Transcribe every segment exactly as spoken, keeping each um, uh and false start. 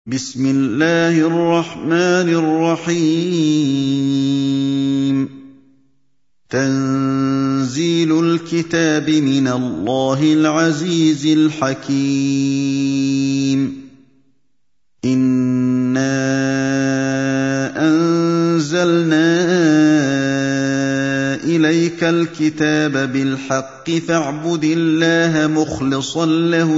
بسم الله الرحمن الرحيم تنزيل الكتاب من الله العزيز الحكيم إنا أنزلنا إليك الكتاب بالحق فاعبد الله مخلصا له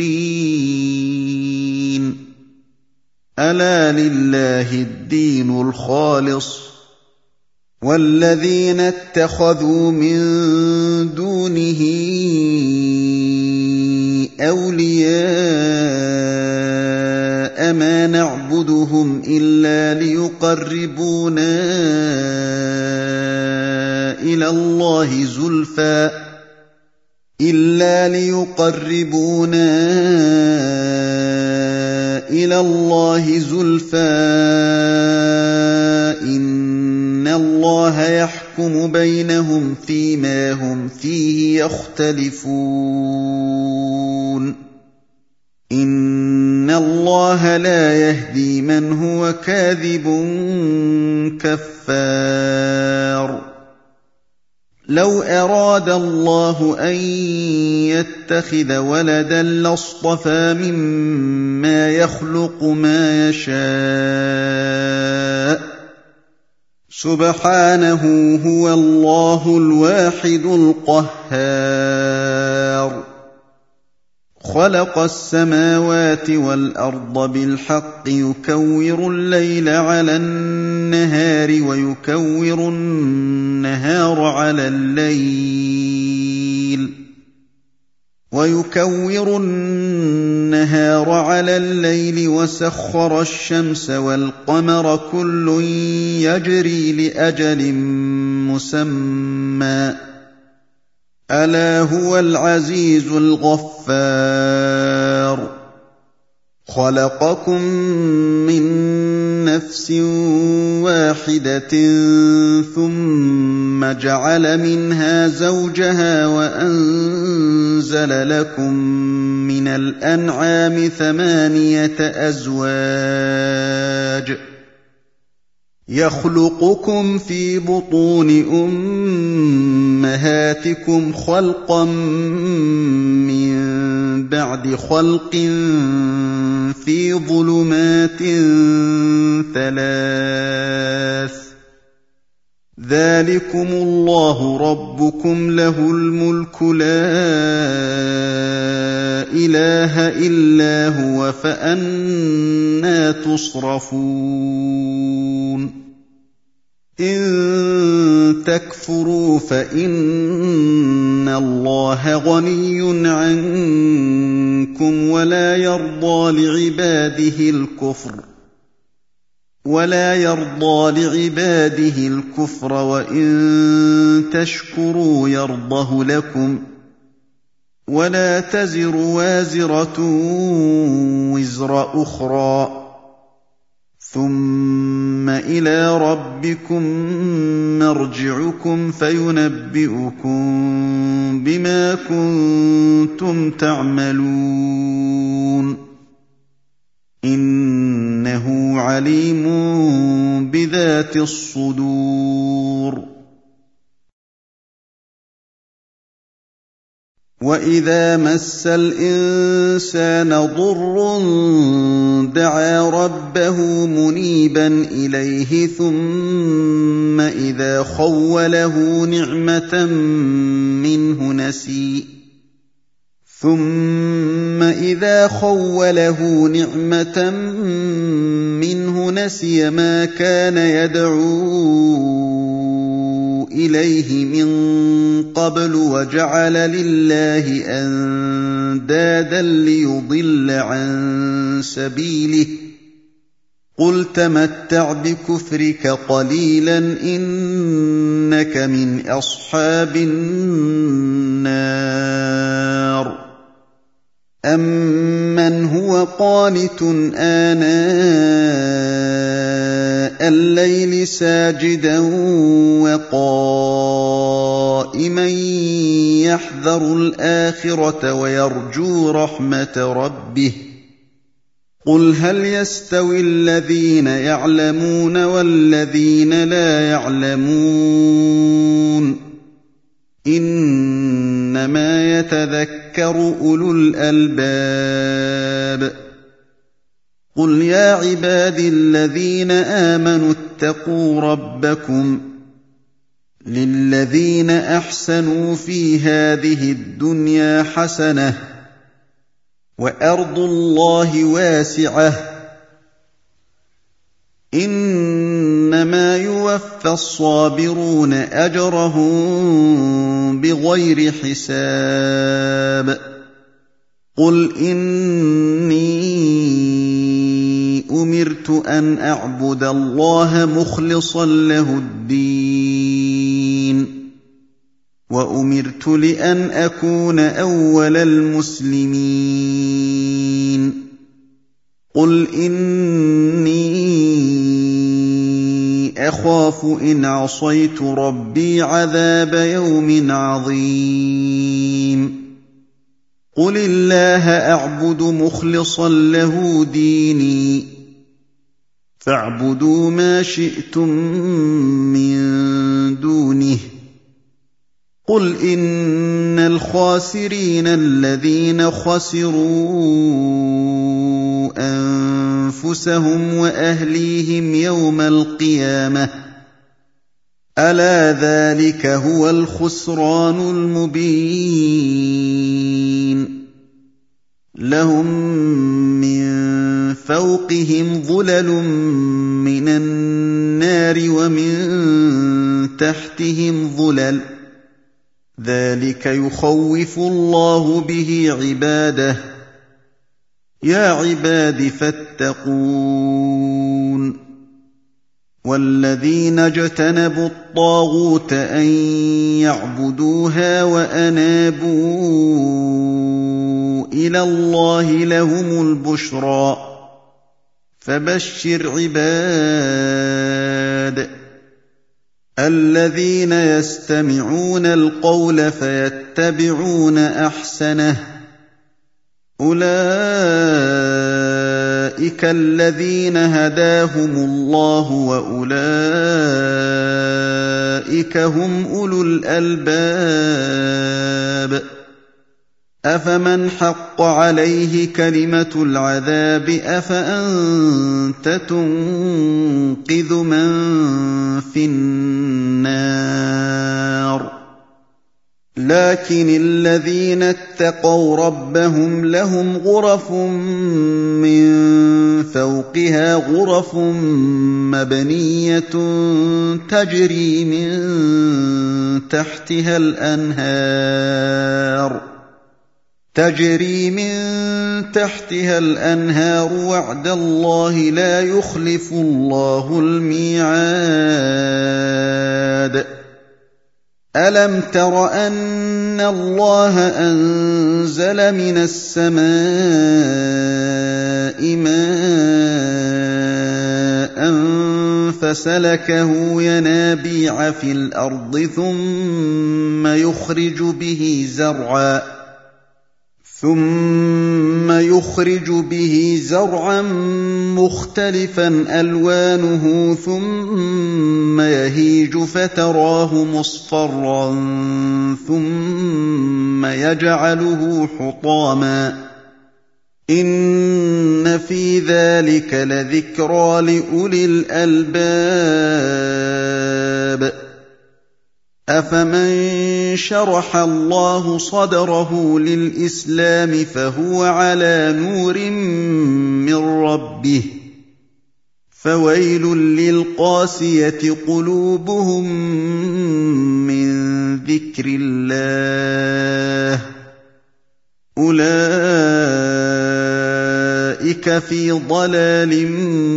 الدين ألا لله الدين الخالص والذين اتخذوا من دونه أولياء ما نعبدهم إلا ليقربونا إلى الله زلفى إلا ليقربونا إلى الله زلفى إن الله يحكم بينهم فيما هم فيه يختلفون إن الله لا يهدي من هو كاذب كفار لو أراد الله أن يتخذ ولدا لاصطفى مما يخلق ما يشاء سبحانه هو الله الواحد القهار خلق السماوات والأرض بالحق يكور الليل على النهار ويكور النهار على الليل ويكور النهار على الليل وسخر الشمس والقمر كل يجري لأجل مسمى ألا هو العزيز الغفار خلقكم من نفس واحدة ثم جعل منها زوجها وأنزل لكم من الأنعام ثمانية أزواج يخلقكم في بطون أمهاتكم خلقا من بعد خلق في ظلمات ثلاث ذلكم الله ربكم له الملك لا إله إلا هو فأنى تصرفون إن تكفروا فإن الله غني عنكم ولا يرضى لعباده الكفر ولا يرضى لعباده الكفر وإن تشكروا يرضه لكم ولا تزر وازرة وزر أخرى ثم إلى ربكم مرجعكم فينبئكم بما كنتم تعملون إنه عليم بذات الصدور وإذا مس الإنسان ضر دعا ربه منيبا إليه ثم إذا خوله نعمة منه نسي ثم إذا خوله نعمة منه نسي ما كان يدعو إليه من قبل وجعل لله أندادا ليضل عن سبيله قل تمتع بكفرك قليلا إنك من أصحاب النار أمن هو قانت آناء الليل ساجدا وقائما يحذر الآخرة ويرجو رحمة ربه قُلْ هَلْ يَسْتَوِي الَّذِينَ يَعْلَمُونَ وَالَّذِينَ لَا يَعْلَمُونَ إِنَّمَا يَتَذَكَّرُ أُولُو الْأَلْبَابِ قُلْ يَا عِبَادِي الَّذِينَ آمَنُوا اتَّقُوا رَبَّكُمْ لِلَّذِينَ أَحْسَنُوا فِي هَٰذِهِ الدُّنْيَا حَسَنَةٌ ۗ وَأَرْضُ اللَّهِ وَاسِعَةٌ ۗ إِنَّمَا يُوَفَّى الصَّابِرُونَ أَجْرَهُم بِغَيْرِ حِسَابٍ قُلْ إِنِّي أُمِرْتُ أَنْ أَعْبُدَ اللَّهَ مُخْلِصًا لَّهُ الدِّينَ وَأُمِرْتُ لِأَنْ أَكُونَ أَوَّلَ الْمُسْلِمِينَ قُلْ إِنِّي أَخَافُ إِنْ عَصَيْتُ رَبِّي عَذَابَ يَوْمٍ عَظِيمٍ قُلِ اللَّهَ أَعْبُدُ مُخْلِصًا لَّهُ دِينِي فَاعْبُدُوا مَا شِئْتُم مِّن دُونِهِ قُلْ إِنَّ الْخَاسِرِينَ الَّذِينَ خَسِرُوا أَنفُسَهُمْ وَأَهْلِيهِمْ يَوْمَ الْقِيَامَةِ ۗ أَلَا ذَٰلِكَ هُوَ الْخُسْرَانُ الْمُبِينُ لَهُم مِّن فَوْقِهِمْ ظُلَلٌ مِّنَ النَّارِ وَمِن تَحْتِهِمْ ظُلَلٌ ۚ ذَٰلِكَ يُخَوِّفُ اللَّهُ بِهِ عِبَادَهُ ۚ يَا عِبَادِ فَاتَّقُونِ وَالَّذِينَ اجْتَنَبُوا الطَّاغُوتَ أَن يَعْبُدُوهَا وَأَنَابُوا إِلَى اللَّهِ لَهُمُ الْبُشْرَىٰ فَبَشِّرْ عِبَادِ الَّذِينَ يَسْتَمِعُونَ الْقَوْلَ فَيَتَّبِعُونَ أَحْسَنَهُ ۚ أُولَٰئِكَ الَّذِينَ هَدَاهُمُ اللَّهُ ۖ وَأُولَٰئِكَ هُمْ أُولُو الْأَلْبَابِ أَفَمَنْ حَقَّ عَلَيْهِ كَلِمَةُ الْعَذَابِ أَفَأَنتَ تُنقِذُ مَن فِي النَّارِ لَٰكِنِ الَّذِينَ اتَّقَوْا رَبَّهُمْ لَهُمْ غُرَفٌ مِّن فَوْقِهَا غُرَفٌ مَّبْنِيَّةٌ تَجْرِي مِن تَحْتِهَا الْأَنْهَارُ تَجْرِي مِن تَحْتِهَا الْأَنْهَارُ ۖ وَعْدَ اللَّهِ ۖ لَا يُخْلِفُ اللَّهُ الْمِيعَادَ أَلَمْ تَرَ أَنَّ اللَّهَ أَنزَلَ مِنَ السَّمَاءِ مَاءً فَسَلَكَهُ يَنَابِيعَ فِي الْأَرْضِ ثُمَّ يُخْرِجُ بِهِ زَرْعًا ثُمَّ يُخْرِجُ بِهِ زَرْعًا مُّخْتَلِفًا أَلْوَانُهُ ثُمَّ يَهِيجُ فَتَرَاهُ مُصْفَرًّا ثُمَّ يَجْعَلُهُ حُطَامًا ۚ إِنَّ فِي ذَٰلِكَ لَذِكْرَىٰ لِأُولِي الْأَلْبَابِ أَفَمَن شَرَحَ اللَّهُ صَدْرَهُ لِلْإِسْلَامِ فَهُوَ عَلَىٰ نُورٍ مِّن رَّبِّهِ فَوَيْلٌ لِّلْقَاسِيَةِ قُلُوبُهُم مِّن ذِكْرِ اللَّهِ ۚ أُولَٰئِكَ فِي ضَلَالٍ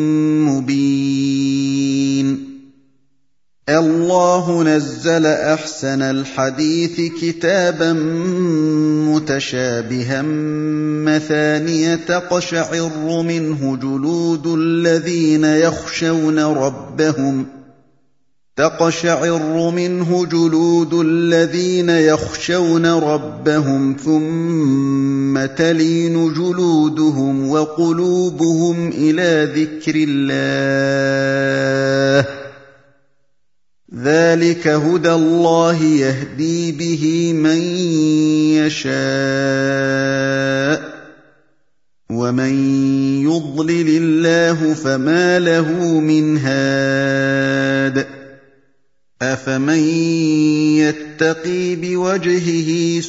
مُّبِينٍ اللَّهُ نَزَّلَ أَحْسَنَ الْحَدِيثِ كِتَابًا مُّتَشَابِهًا مَّثَانِيَ تَقْشَعِرُّ مِنْهُ جُلُودُ الَّذِينَ يَخْشَوْنَ رَبَّهُمْ تقشعر منه جلود الذين يخشون ربهم ثم تلين جلودهم وقلوبهم إلى ذكر الله ذلك هدى الله يهدي به من يشاء ومن يضلل الله فما له من هاد أفمن يتقي بوجهه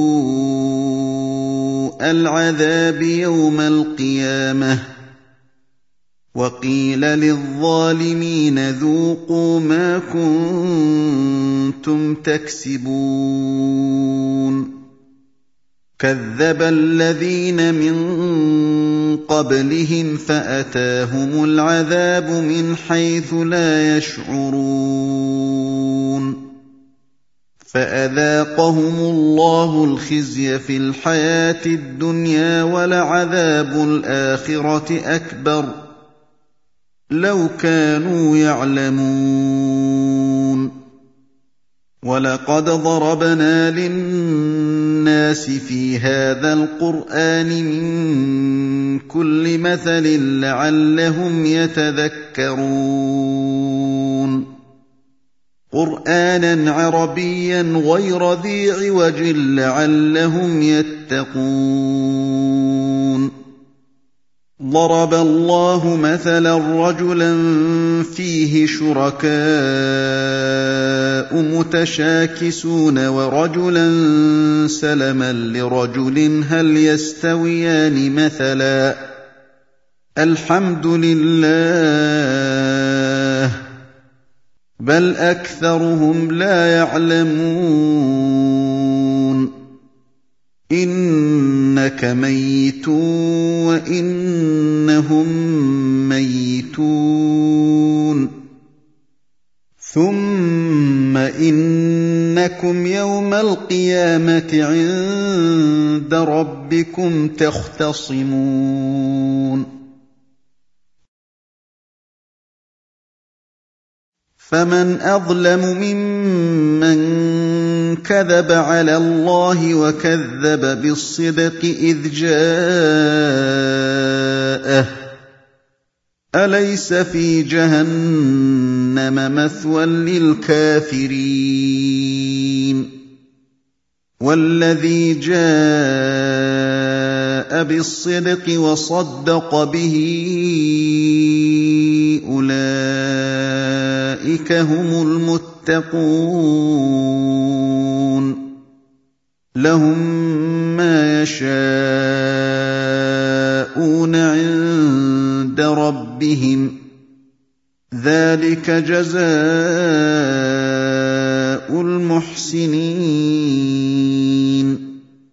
سوء العذاب يوم القيامة وقيل للظالمين ذوقوا ما كنتم تكسبون كذب الذين من قبلهم فأتاهم العذاب من حيث لا يشعرون فأذاقهم الله الخزي في الحياة الدنيا ولعذاب الآخرة أكبر لو كانوا يعلمون ولقد ضربنا للناس في هذا القرآن من كل مثل لعلهم يتذكرون قرآنا عربيا غير ذي عوج لعلهم يتقون ضرب الله مثلا رجلا فيه شركاء متشاكسون ورجلا سلما لرجل هل يستويان مثلا الحمد لله بل أكثرهم لا يعلمون إنك ميت وإنهم ميتون ثم إنكم يوم القيامة عند ربكم تختصمون فمن أظلم ممن كذب على الله وكذب بالصدق إذ جاءه أليس في جهنم مثوى للكافرين والذي جاء بالصدق وصدق به أولئك هم المتقون لهم ما يشاءون عند ربهم ذلك جزاء المحسنين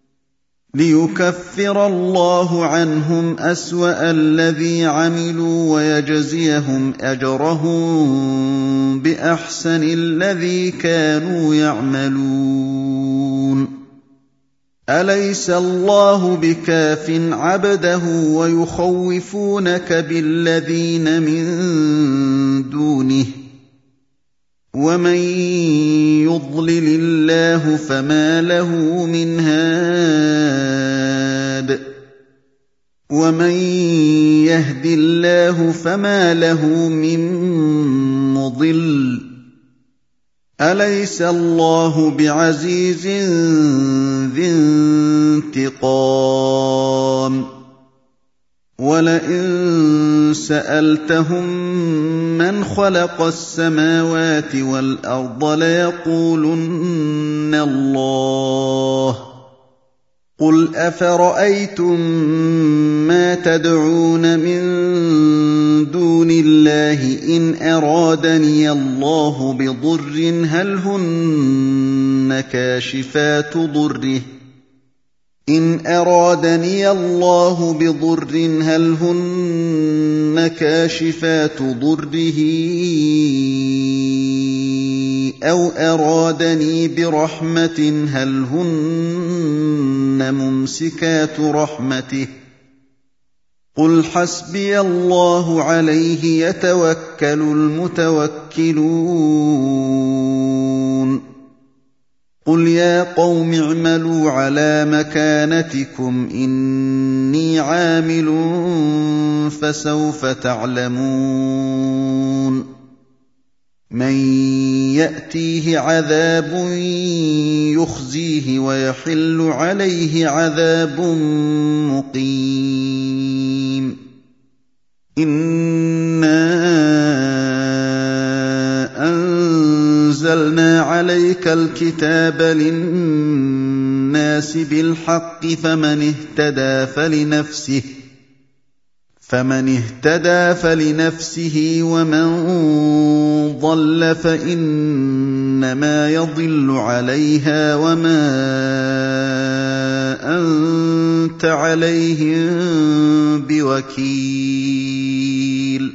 ليكفر الله عنهم أسوأ الذي عملوا ويجزيهم أجرهم بأحسن الذي كانوا يعملون أليس الله بكاف عبده ويخوفونك بالذين من دونه ومن يضلل الله فما له من هاد ومن يهد الله فما له من مضل أليس الله بعزيز ذي انتقام ولئن سألتهم من خلق السماوات والأرض ليقولن الله قل أفرأيتم ما تدعون من دون الله إن أرادني الله بضر هل هن كاشفات ضره إن أرادني الله بضر هل هن كاشفات ضره أو أرادني برحمة هل هن ممسكات رحمته قُلْ حَسْبِيَ اللَّهُ عَلَيْهِ يَتَوَكَّلُ الْمُتَوَكِّلُونَ قُلْ يَا قَوْمِ اعْمَلُوا عَلَىٰ مَكَانَتِكُمْ إِنِّي عَامِلٌ فَسَوْفَ تَعْلَمُونَ مَن يَأْتِيهِ عَذَابٌ يُخْزِيهِ وَيَحِلُّ عَلَيْهِ عَذَابٌ مُّقِيمٌ إِنَّا أَنزَلْنَا عَلَيْكَ الْكِتَابَ لِلنَّاسِ بِالْحَقِّ فَمَنِ اهْتَدَىٰ فَلِنَفْسِهِ فمن اهتدى فلنفسه ومن ضل فإنما يضل عليها وما أنت عليهم بوكيل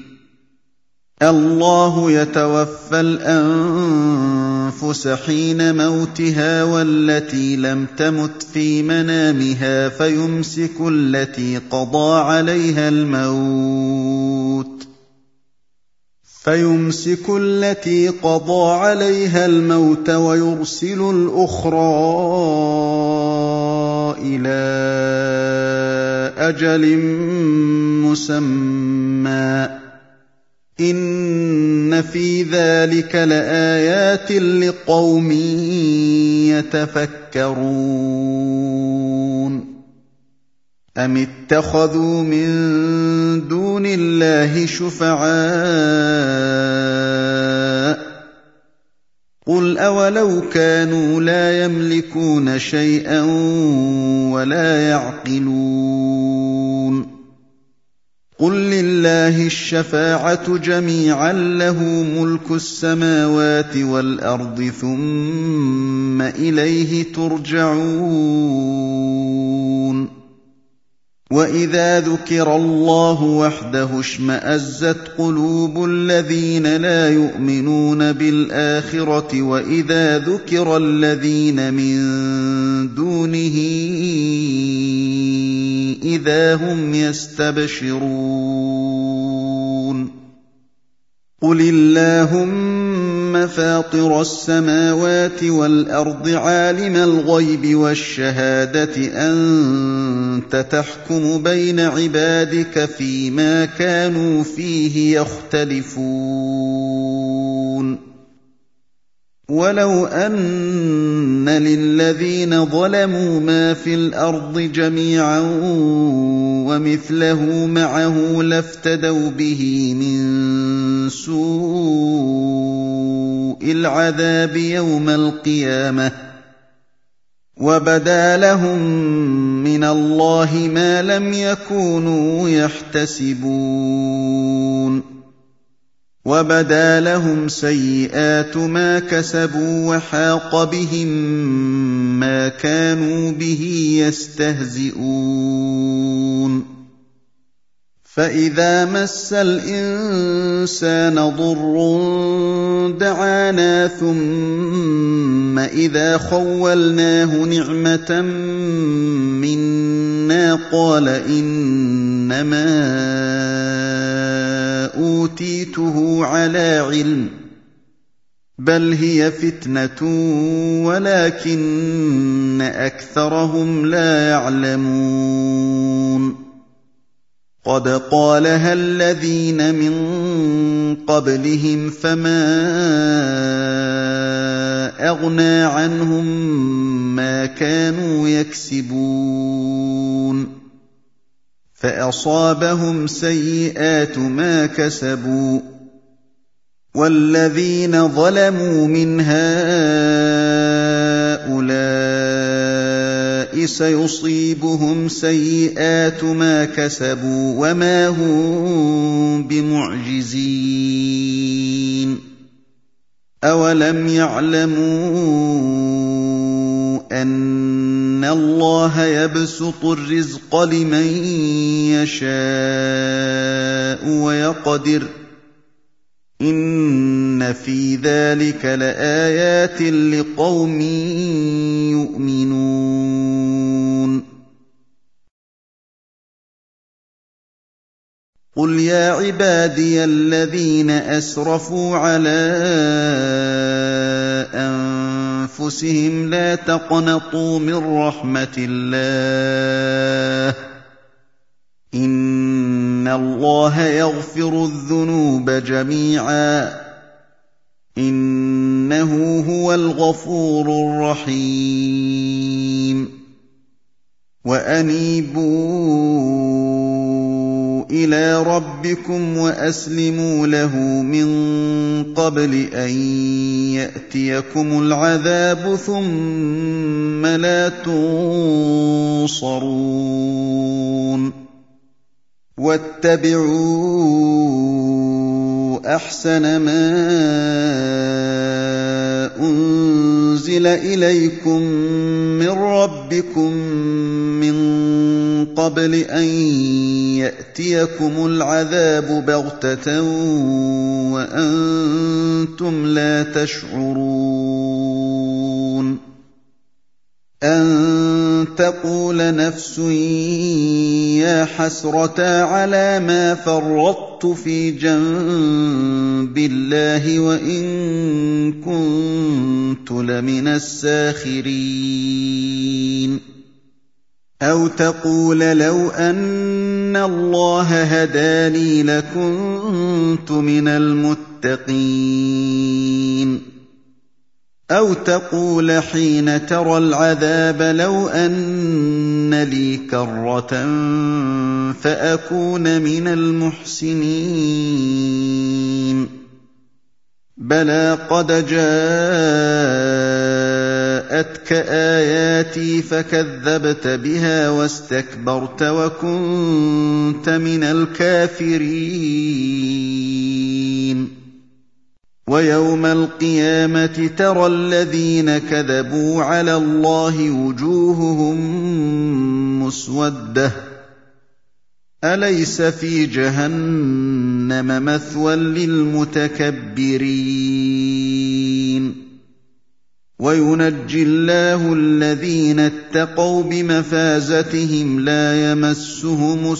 الله يتوفى الأنفس حين موتها والتي لم تمت في منامها فيمسك التي قضى عليها الموت فيمسك التي قضى عليها الموت ويرسل الأخرى إلى أجل مسمى إن في ذلك لآيات لقوم يتفكرون أم اتخذوا من دون الله شفعاء قل أولو كانوا لا يملكون شيئا ولا يعقلون قل لله الشفاعة جميعا له ملك السماوات والأرض ثم إليه ترجعون وإذا ذكر الله وحده اشمأزت قلوب الذين لا يؤمنون بالآخرة وإذا ذكر الذين من دونه إذا هم يستبشرون قل اللهم فاطر السماوات والأرض عالم الغيب والشهادة أنت تحكم بين عبادك فيما كانوا فيه يختلفون ولو أن للذين ظلموا ما في الأرض جميعا ومثله معه لافتدوا به من سوء العذاب يوم القيامة وبدا لهم من الله ما لم يكونوا يحتسبون وبدا لهم سيئات ما كسبوا وحاق بهم ما كانوا به يستهزئون فإذا مس الإنسان ضر دعانا ثم إذا خولناه نعمة منا قال إنما أوتيته على علم بل هي فتنة ولكن أكثرهم لا يعلمون قد قالها الذين من قبلهم فما أغنى عنهم ما كانوا يكسبون فأصابهم سيئات ما كسبوا والذين ظلموا من هؤلاء سيصيبهم سيئات ما كسبوا وما هم بمعجزين أولم يعلموا أن الله يبسط الرزق لمن يشاء ويقدر إن في ذلك لآيات لقوم يؤمنون قُلْ يَا عِبَادِيَ الَّذِينَ أَسْرَفُوا عَلَىٰ أَنفُسِهِمْ لَا تَقْنَطُوا مِن رَّحْمَةِ اللَّهِ ۚ إِنَّ اللَّهَ يَغْفِرُ الذُّنُوبَ جَمِيعًا ۚ إِنَّهُ هُوَ الْغَفُورُ الرَّحِيمُ وَأَنِيبُوا إِلَىٰ رَبِّكُمْ وَأَسْلِمُوا لَهُ مِن قَبْلِ أَن يَأْتِيَكُمُ الْعَذَابُ ثُمَّ لَا تُنصَرُونَ وَاتَّبِعُوا أَحْسَنَ مَا أُنزِلَ إِلَيْكُم مِّن رَّبِّكُم مِّن قَبْلِ أَن يَأْتِيَكُمُ الْعَذَابُ بَغْتَةً وَأَنتُمْ لَا تَشْعُرُونَ أَن تَقُولَ نَفْسٌ يَا حَسْرَتَا عَلَىٰ مَا فَرَّطتُ فِي جَنبِ اللَّهِ وَإِن كُنتُ لَمِنَ السَّاخِرِينَ أَوْ تَقُولَ لَوْ أَنَّ اللَّهَ هَدَانِي لَكُنتُ مِنَ الْمُتَّقِينَ أَوْ تَقُولَ حِينَ تَرَى الْعَذَابَ لَوْ أَنَّ لِي كَرَّةً فَأَكُونَ مِنَ الْمُحْسِنِينَ بَلَىٰ قَدْ جَاءَتْكَ آيَاتِي فَكَذَّبْتَ بِهَا وَاسْتَكْبَرْتَ وَكُنتَ مِنَ الْكَافِرِينَ وَيَوْمَ الْقِيَامَةِ تَرَى الَّذِينَ كَذَبُوا عَلَى اللَّهِ وُجُوهُهُم مُّسْوَدَّةٌ أَلَيْسَ فِي جَهَنَّمَ مَثْوًى لِّلْمُتَكَبِّرِينَ وَيُنَجِّي اللَّهُ الَّذِينَ اتَّقَوْا بِمَفَازَتِهِمْ لَا يَمَسُّهُمُ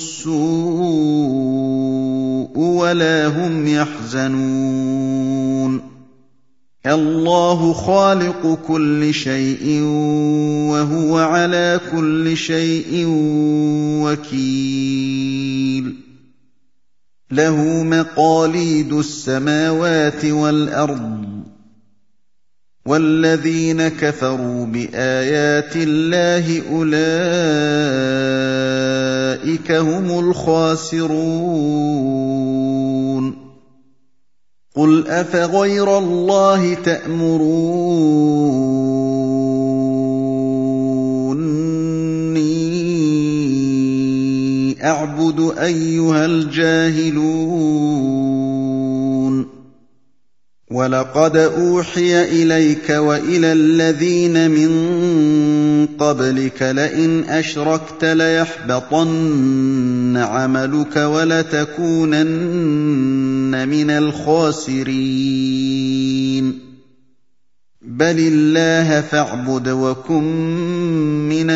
السُّوءُ وَلَا هُمْ يَحْزَنُونَ اللَّهُ خَالِقُ كُلِّ شَيْءٍ وَهُوَ عَلَىٰ كُلِّ شَيْءٍ وَكِيلٌ لَّهُ مَقَالِيدُ السَّمَاوَاتِ وَالْأَرْضِ وَالَّذِينَ كَفَرُوا بِآيَاتِ اللَّهِ أُولَٰئِكَ هُمُ الْخَاسِرُونَ قُلْ أَفَغَيْرَ اللَّهِ تَأْمُرُونِّي أَعْبُدُ أَيُّهَا الْجَاهِلُونَ وَلَقَدْ أُوحِيَ إِلَيْكَ وَإِلَى الَّذِينَ مِن قَبْلِكَ لَئِنْ أَشْرَكْتَ لَيَحْبَطَنَّ عَمَلُكَ وَلَتَكُونَنَّ مِنَ الْخَاسِرِينَ بَلِ اللَّهَ فَاعْبُدْ وَكُن مِّنَ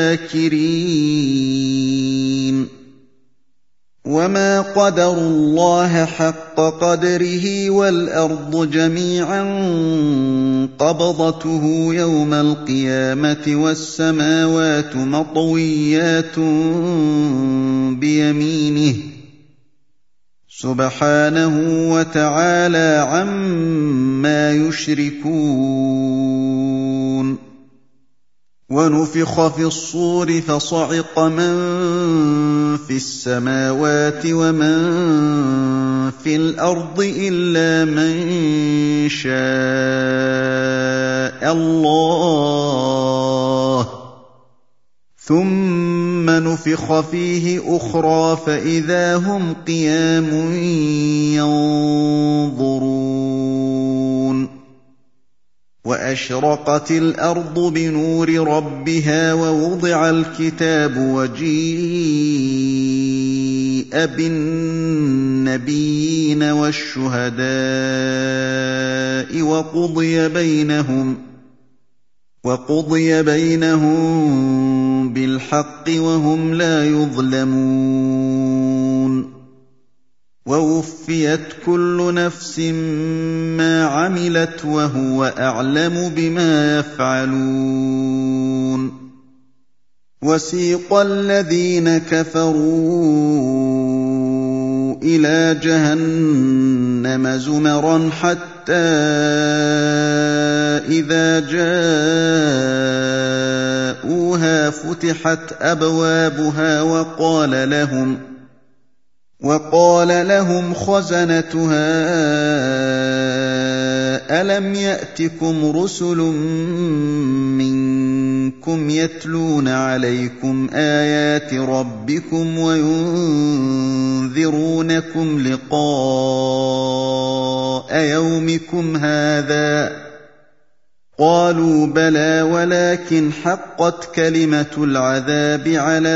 الشَّاكِرِينَ وَمَا قَدَرُوا اللَّهَ حَقَّ قَدْرِهِ وَالْأَرْضُ جَمِيعًا قَبْضَتُهُ يَوْمَ الْقِيَامَةِ وَالسَّمَاوَاتُ مَطْوِيَّاتٌ بِيَمِينِهِ سُبْحَانَهُ وَتَعَالَىٰ عَمَّا يُشْرِكُونَ وَنُفِخَ فِي الصُّورِ فَصَعِقَ مَن فِي السَّمَاوَاتِ وَمَن فِي الْأَرْضِ إِلَّا مَن شَاءَ اللَّهُ ثُمَّ نُفِخَ فِيهِ أُخْرَىٰ فَإِذَا هُمْ قِيَامٌ يَنظُرُونَ وَأَشْرَقَتِ الْأَرْضُ بِنُورِ رَبِّهَا وَوُضِعَ الْكِتَابُ وَجِيءَ بِالنَّبِيِّينَ وَالشُّهَدَاءِ وَقُضِيَ بَيْنَهُمْ وَقُضِيَ بَيْنَهُم بِالْحَقِّ وَهُمْ لَا يُظْلَمُونَ ووفيت كل نفس ما عملت وهو أعلم بما يفعلون وسيق الذين كفروا إلى جهنم زمرا حتى إذا جاءوها فتحت أبوابها وقال لهم وقال لهم خزنتها ألم يأتكم رسل منكم يتلون عليكم آيات ربكم وينذرونكم لقاء يومكم هذا قالوا بلى ولكن حقت كلمة العذاب على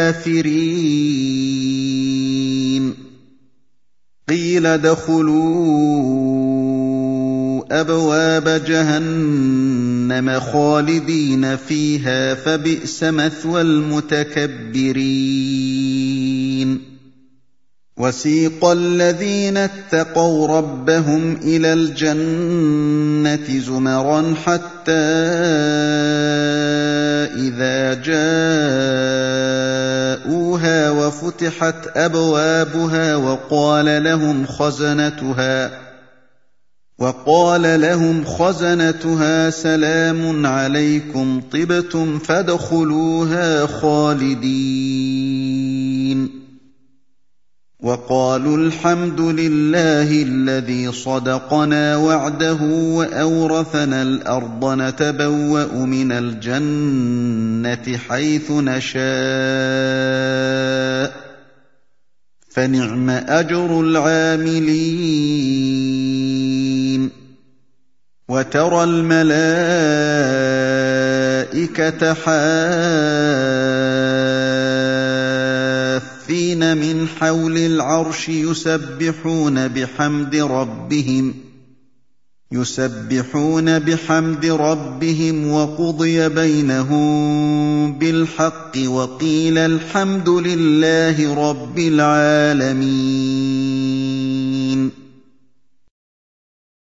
الكافرين قيل ادخلوا أبواب جهنم خالدين فيها فبئس مثوى المتكبرين وسيق الذين اتقوا ربهم إلى الجنة زمرا حتى إذا جاءوها وفتحت أبوابها وقال لهم خزنتها وقال لهم خزنتها سلام عليكم طبتم فادخلوها خالدين وقالوا الحمد لله الذي صدقنا وعده وأورثنا الأرض نتبوأ من الجنة حيث نشاء فنعم أجر العاملين وترى الملائكة حافين من حول العرش يسبحون بحمد ربهم يسبحون بحمد ربهم وقضي بينهم بالحق وقيل الحمد لله رب العالمين